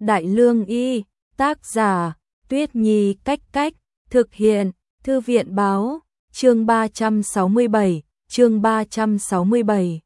Đại Lương Y, tác giả, Tuyết Nhi Cách Cách, thực hiện, Thư viện Báo, chương 367, chương 367.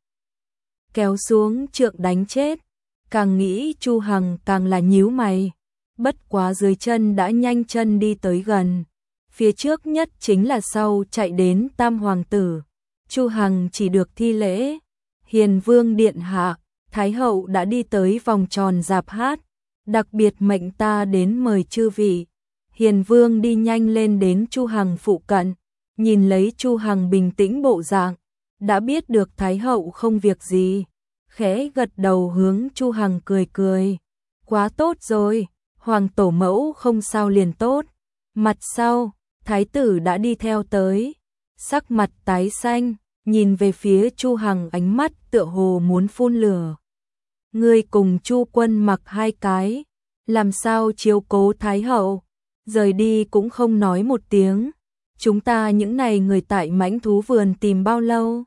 Kéo xuống trượng đánh chết, càng nghĩ Chu Hằng càng là nhíu mày, bất quá dưới chân đã nhanh chân đi tới gần. Phía trước nhất chính là sau chạy đến Tam Hoàng tử. Chu Hằng chỉ được thi lễ, Hiền Vương điện hạ, Thái hậu đã đi tới vòng tròn rạp hát, đặc biệt mệnh ta đến mời chư vị. Hiền Vương đi nhanh lên đến Chu Hằng phụ cận, nhìn lấy Chu Hằng bình tĩnh bộ dạng, đã biết được Thái hậu không việc gì, khẽ gật đầu hướng Chu Hằng cười cười. Quá tốt rồi, Hoàng tổ mẫu không sao liền tốt. Mặt sau, Thái tử đã đi theo tới, sắc mặt tái xanh, nhìn về phía Chu Hằng ánh mắt tựa hồ muốn phun lửa. Ngươi cùng Chu Quân mặc hai cái, làm sao chiếu cố Thái hậu, rời đi cũng không nói một tiếng. Chúng ta những này người tại Mãnh Thú Vườn tìm bao lâu?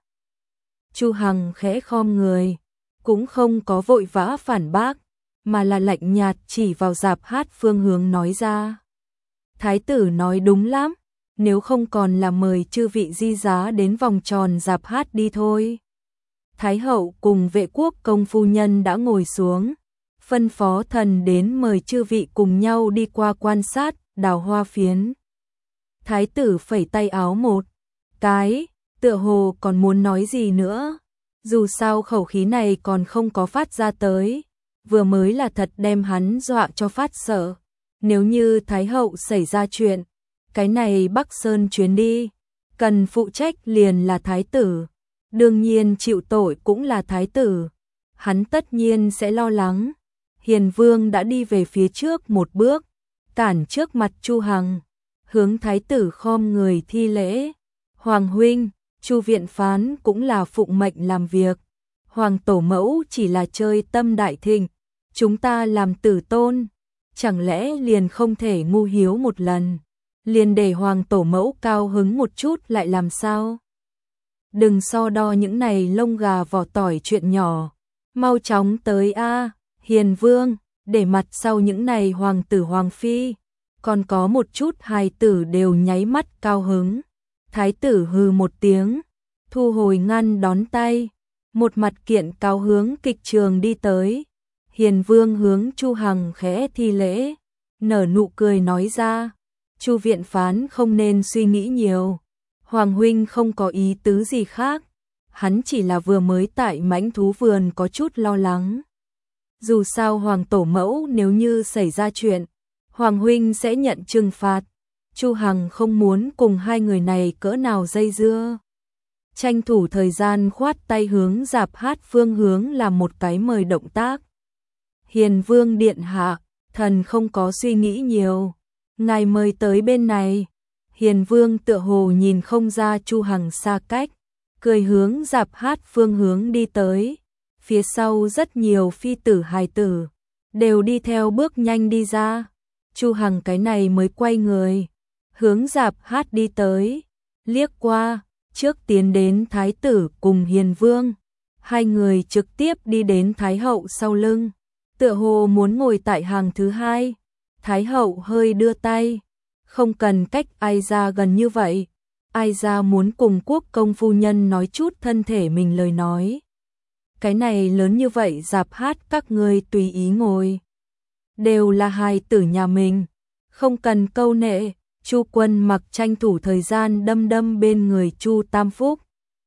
Chu Hằng khẽ khom người, cũng không có vội vã phản bác, mà là lạnh nhạt chỉ vào rạp hát phương hướng nói ra. Thái tử nói đúng lắm, nếu không còn là mời chư vị di giá đến vòng tròn rạp hát đi thôi. Thái hậu cùng Vệ Quốc công phu nhân đã ngồi xuống, phân phó thần đến mời chư vị cùng nhau đi qua quan sát đào hoa phiến. Thái tử phẩy tay áo một cái, tựa hồ còn muốn nói gì nữa, dù sao khẩu khí này còn không có phát ra tới, vừa mới là thật đem hắn dọa cho phát sợ. Nếu như Thái hậu xảy ra chuyện, cái này Bắc Sơn chuyến đi, cần phụ trách liền là Thái tử, đương nhiên chịu tội cũng là Thái tử, hắn tất nhiên sẽ lo lắng. Hiền Vương đã đi về phía trước một bước, cản trước mặt Chu Hằng, hướng Thái tử khom người thi lễ. Hoàng huynh, Chu viện phán cũng là phụng mệnh làm việc, Hoàng tổ mẫu chỉ là chơi tâm đại thịnh, chúng ta làm tử tôn, chẳng lẽ liền không thể ngu hiếu một lần, liền để Hoàng tổ mẫu cao hứng một chút lại làm sao? Đừng so đo những này lông gà vỏ tỏi chuyện nhỏ, mau chóng tới a, Hiền Vương, để mặt sau những này hoàng tử hoàng phi, còn có một chút hài tử đều nháy mắt cao hứng. Thái tử hừ một tiếng, thu hồi ngăn đón tay, một mặt kiện cao hướng kịch trường đi tới. Hiền Vương hướng Chu Hằng khẽ thi lễ, nở nụ cười nói ra, Chu viện phán không nên suy nghĩ nhiều, Hoàng huynh không có ý tứ gì khác, hắn chỉ là vừa mới tại Mãnh Thú Vườn có chút lo lắng. Dù sao Hoàng tổ mẫu nếu như xảy ra chuyện, Hoàng huynh sẽ nhận trừng phạt, Chu Hằng không muốn cùng hai người này cỡ nào dây dưa. Tranh thủ thời gian khoát tay hướng rạp hát phương hướng làm một cái mời động tác. Hiền Vương điện hạ, thần không có suy nghĩ nhiều, ngài mời tới bên này. Hiền Vương tựa hồ nhìn không ra Chu Hằng xa cách, cười hướng rạp hát phương hướng đi tới. Phía sau rất nhiều phi tử hài tử đều đi theo bước nhanh đi ra. Chu Hằng cái này mới quay người, hướng rạp hát đi tới, liếc qua, trước tiến đến Thái tử cùng Hiền Vương, hai người trực tiếp đi đến Thái hậu sau lưng, tựa hồ muốn ngồi tại hàng thứ hai. Thái hậu hơi đưa tay, không cần cách ai ra gần như vậy, ai ra muốn cùng quốc công phu nhân nói chút thân thể mình lời nói. Cái này lớn như vậy rạp hát các ngươi tùy ý ngồi, đều là hài tử nhà mình, không cần câu nệ. Chu Quân mặc tranh thủ thời gian đâm đâm bên người Chu Tam Phúc.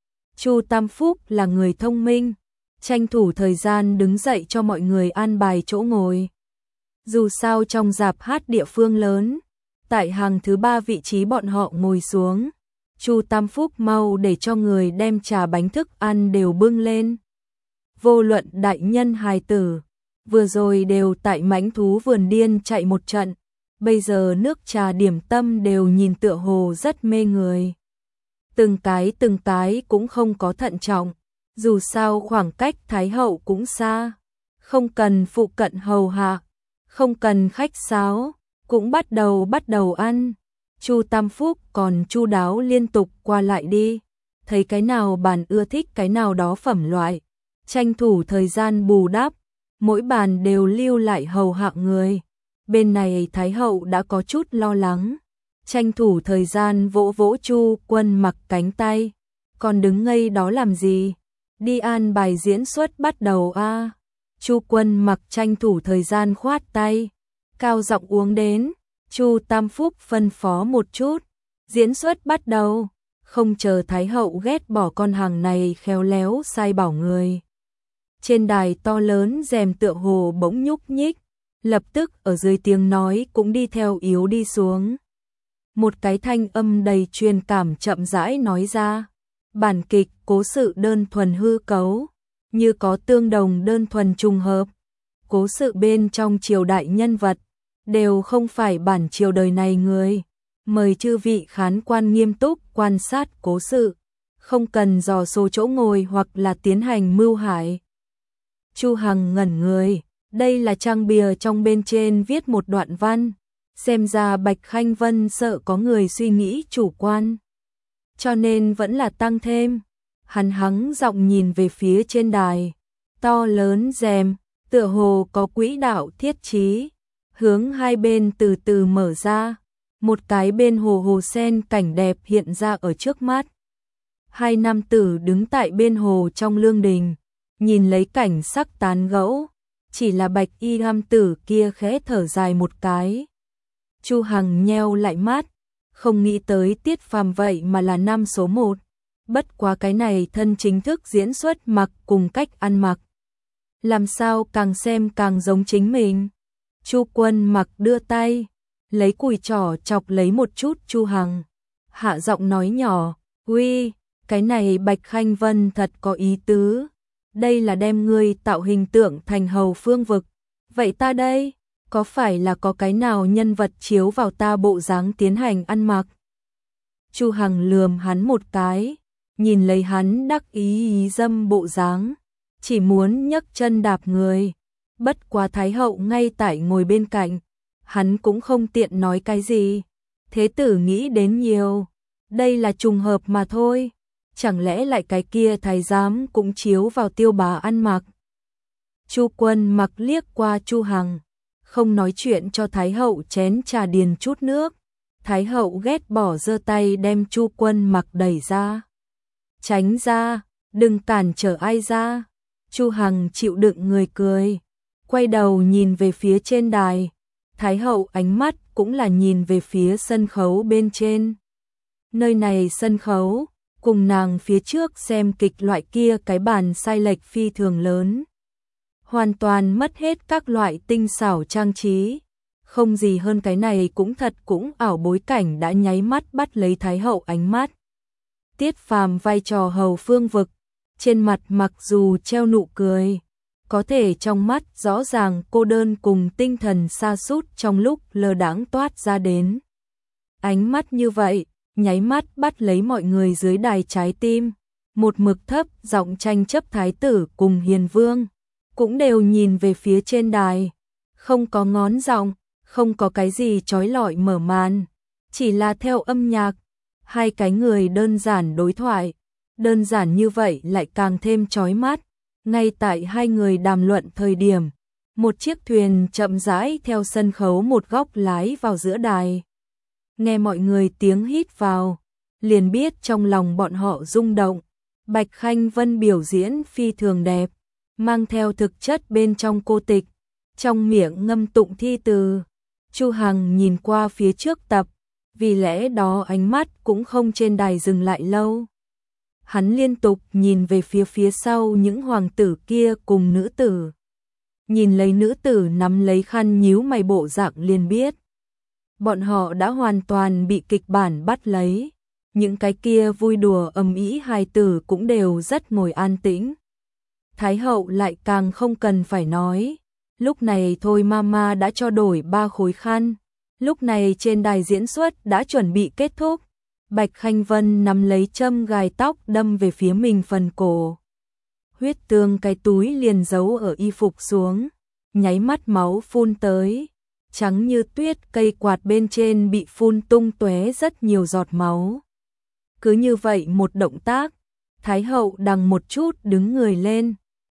Chu Tam Phúc là người thông minh, tranh thủ thời gian đứng dậy cho mọi người an bài chỗ ngồi. Dù sao trong rạp hát địa phương lớn, tại hàng thứ ba vị trí bọn họ ngồi xuống, Chu Tam Phúc mau để cho người đem trà bánh thức ăn đều bưng lên. Vô luận đại nhân hài tử, vừa rồi đều tại Mãnh Thú Vườn điên chạy một trận, bây giờ nước trà điểm tâm đều nhìn tựa hồ rất mê người. Từng cái cũng không có thận trọng, dù sao khoảng cách Thái hậu cũng xa, không cần phụ cận hầu hạ, không cần khách sáo, cũng bắt đầu ăn. Chu Tam Phúc còn chu đáo liên tục qua lại đi, thấy cái nào bản ưa thích cái nào đó phẩm loại, tranh thủ thời gian bù đắp, mỗi bàn đều lưu lại hầu hạ người. Bên này Thái hậu đã có chút lo lắng, tranh thủ thời gian vỗ vỗ Chu Quân Mặc cánh tay. Còn đứng ngây đó làm gì? Đi an bài diễn xuất bắt đầu a. Chu Quân Mặc tranh thủ thời gian khoát tay, cao giọng uống đến. Chu Tam Phúc phân phó một chút, diễn xuất bắt đầu. Không chờ Thái hậu ghét bỏ con hàng này khéo léo sai bảo người. Trên đài to lớn rèm tựa hồ bỗng nhúc nhích, lập tức ở dưới tiếng nói cũng đi theo yếu đi xuống. Một cái thanh âm đầy truyền cảm chậm rãi nói ra, bản kịch cố sự đơn thuần hư cấu, như có tương đồng đơn thuần trùng hợp. Cố sự bên trong triều đại nhân vật đều không phải bản triều đời này người. Mời chư vị khán quan nghiêm túc quan sát cố sự, không cần dò số chỗ ngồi hoặc là tiến hành mưu hại. Chu Hằng ngẩn người, đây là trang bìa trong bên trên viết một đoạn văn, xem ra Bạch Khanh Vân sợ có người suy nghĩ chủ quan, cho nên vẫn là tăng thêm. Hắn hắng giọng nhìn về phía trên đài, to lớn rèm, tựa hồ có quỹ đạo thiết trí, hướng hai bên từ từ mở ra. Một cái bên hồ sen cảnh đẹp hiện ra ở trước mắt. Hai nam tử đứng tại bên hồ trong lương đình, nhìn lấy cảnh sắc tán gẫu, chỉ là Bạch Y nam tử kia khẽ thở dài một cái. Chu Hằng nheo lại mắt, không nghĩ tới Tiết Phàm vậy mà là nam số 1. Bất quá cái này thân chính thức diễn xuất mặc cùng cách ăn mặc, làm sao càng xem càng giống chính mình. Chu Quân Mặc đưa tay, lấy cùi trỏ chọc lấy một chút Chu Hằng, hạ giọng nói nhỏ, "Uy, cái này Bạch Khanh Vân thật có ý tứ, đây là đem ngươi tạo hình tượng thành hầu phương vực, vậy ta đây, có phải là có cái nào nhân vật chiếu vào ta bộ dáng tiến hành ăn mặc?" Chu Hằng lườm hắn một cái, nhìn lấy hắn đắc ý dâm bộ dáng, chỉ muốn nhấc chân đạp người. Bất quá Thái hậu ngay tại ngồi bên cạnh, hắn cũng không tiện nói cái gì. Thế tử nghĩ đến nhiều, đây là trùng hợp mà thôi, chẳng lẽ lại cái kia thái giám cũng chiếu vào Tiêu Bá ăn mặc. Chu Quân Mặc liếc qua Chu Hằng, không nói chuyện cho Thái hậu chén trà điền chút nước. Thái hậu ghét bỏ giơ tay đem Chu Quân Mặc đẩy ra. "Tránh ra, đừng cản trở ai ra." Chu Hằng chịu đựng người cười, quay đầu nhìn về phía trên đài. Thái hậu ánh mắt cũng là nhìn về phía sân khấu bên trên. Nơi này sân khấu, cùng nàng phía trước xem kịch loại kia cái bàn sai lệch phi thường lớn. Hoàn toàn mất hết các loại tinh xảo trang trí. Không gì hơn cái này cũng thật cũng ảo, bối cảnh đã nháy mắt bắt lấy Thái hậu ánh mắt. Tiết Phàm vai trò hầu phương vực, trên mặt mặc dù treo nụ cười, có thể trong mắt rõ ràng cô đơn cùng tinh thần sa sút trong lúc lơ đãng toát ra đến. Ánh mắt như vậy, nháy mắt bắt lấy mọi người dưới đài trái tim. Một mực thấp giọng tranh chấp thái tử cùng hiền vương, cũng đều nhìn về phía trên đài. Không có ngón giọng, không có cái gì trói lọi mở màn, chỉ là theo âm nhạc. Hai cái người đơn giản đối thoại, đơn giản như vậy lại càng thêm chói mắt. Ngay tại hai người đàm luận thời điểm, một chiếc thuyền chậm rãi theo sân khấu một góc lái vào giữa đài. Nghe mọi người tiếng hít vào, liền biết trong lòng bọn họ rung động. Bạch Khanh Vân biểu diễn phi thường đẹp, mang theo thực chất bên trong cô tịch, trong miệng ngâm tụng thi từ. Chu Hằng nhìn qua phía trước tập, vì lẽ đó ánh mắt cũng không trên đài dừng lại lâu. Hắn liên tục nhìn về phía sau những hoàng tử kia cùng nữ tử. Nhìn lấy nữ tử nắm lấy khăn nhíu mày bộ dạng liền biết. Bọn họ đã hoàn toàn bị kịch bản bắt lấy. Những cái kia vui đùa ầm ĩ hài tử cũng đều rất ngồi an tĩnh. Thái hậu lại càng không cần phải nói. Lúc này thôi mama đã cho đổi 3 khối khăn. Lúc này trên đài diễn xuất đã chuẩn bị kết thúc. Bạch Khanh Vân nắm lấy châm gài tóc đâm về phía mình phần cổ. Huyết tương cái túi liền giấu ở y phục xuống, nháy mắt máu phun tới, trắng như tuyết cây quạt bên trên bị phun tung tóe rất nhiều giọt máu. Cứ như vậy một động tác, Thái hậu đằng một chút đứng người lên,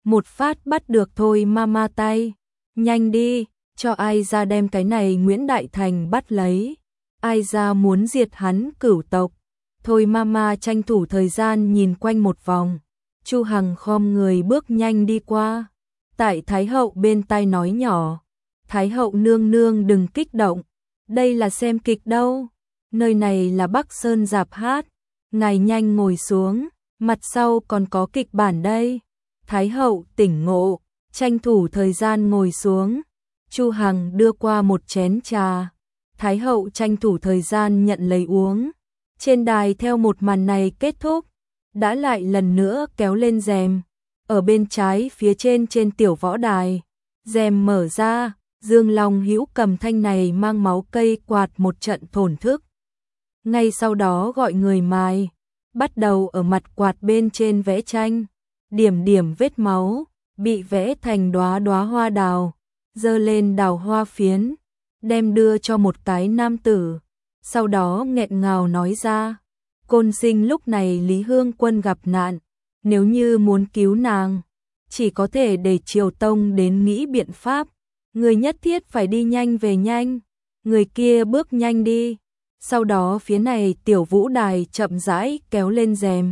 một phát bắt được Thôi Mama tay. Nhanh đi, cho ai ra đem cái này Nguyễn Đại Thành bắt lấy. Ai ra muốn diệt hắn cửu tộc. Thôi Mama tranh thủ thời gian nhìn quanh một vòng. Chu Hằng khom người bước nhanh đi qua. Tại Thái hậu bên tai nói nhỏ. Thái hậu nương nương đừng kích động. Đây là xem kịch đâu. Nơi này là Bắc Sơn Rạp Hát. Ngài nhanh ngồi xuống. Mặt sau còn có kịch bản đây. Thái hậu tỉnh ngộ. Tranh thủ thời gian ngồi xuống. Chu Hằng đưa qua một chén trà. Thái hậu tranh thủ thời gian nhận lấy uống. Trên đài theo một màn này kết thúc, đã lại lần nữa kéo lên rèm. Ở bên trái phía trên tiểu võ đài, rèm mở ra, Dương Long Hữu cầm thanh này mang máu cây quạt một trận thổn thức. Ngay sau đó gọi người mài, bắt đầu ở mặt quạt bên trên vẽ tranh, điểm điểm vết máu, bị vẽ thành đóa đóa hoa đào, dơ lên đào hoa phiến, đem đưa cho một cái nam tử. Sau đó nghẹn ngào nói ra, Côn Sinh lúc này Lý Hương Quân gặp nạn, nếu như muốn cứu nàng, chỉ có thể để Triều Tông đến nghĩ biện pháp, người nhất thiết phải đi nhanh về nhanh, người kia bước nhanh đi. Sau đó phía này tiểu vũ đài chậm rãi kéo lên rèm.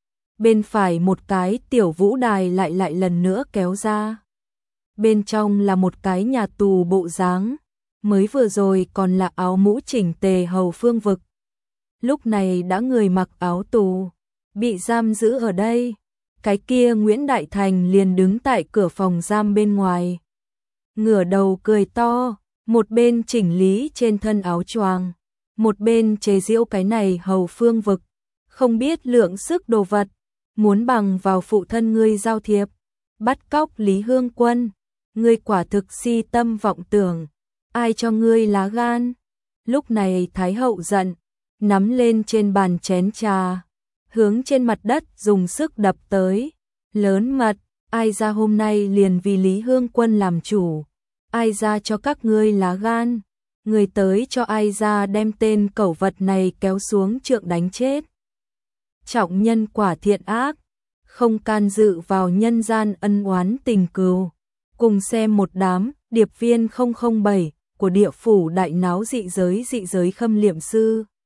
Bên phải một cái tiểu vũ đài lại lần nữa kéo ra. Bên trong là một cái nhà tù bộ dáng. Mới vừa rồi còn là áo mũ chỉnh tề hầu phương vực. Lúc này đã người mặc áo tù, bị giam giữ ở đây. Cái kia Nguyễn Đại Thành liền đứng tại cửa phòng giam bên ngoài. Ngửa đầu cười to, một bên chỉnh lý trên thân áo choàng, một bên chế giễu cái này hầu phương vực. Không biết lượng sức đồ vật, muốn bằng vào phụ thân ngươi giao thiệp, bắt cóc Lý Hương Quân. Ngươi quả thực si tâm vọng tưởng. Ai cho ngươi lá gan? Lúc này Thái hậu giận, nắm lên trên bàn chén trà, hướng trên mặt đất dùng sức đập tới. Lớn mật, ai ra hôm nay liền vì Lý Hương Quân làm chủ? Ai ra cho các ngươi lá gan? Người tới cho ai ra đem tên cẩu vật này kéo xuống trượng đánh chết. Trọng nhân quả thiện ác, không can dự vào nhân gian ân oán tình cừu. Cùng xem một đám điệp viên 007 của địa phủ đại náo dị giới khâm liệm sư.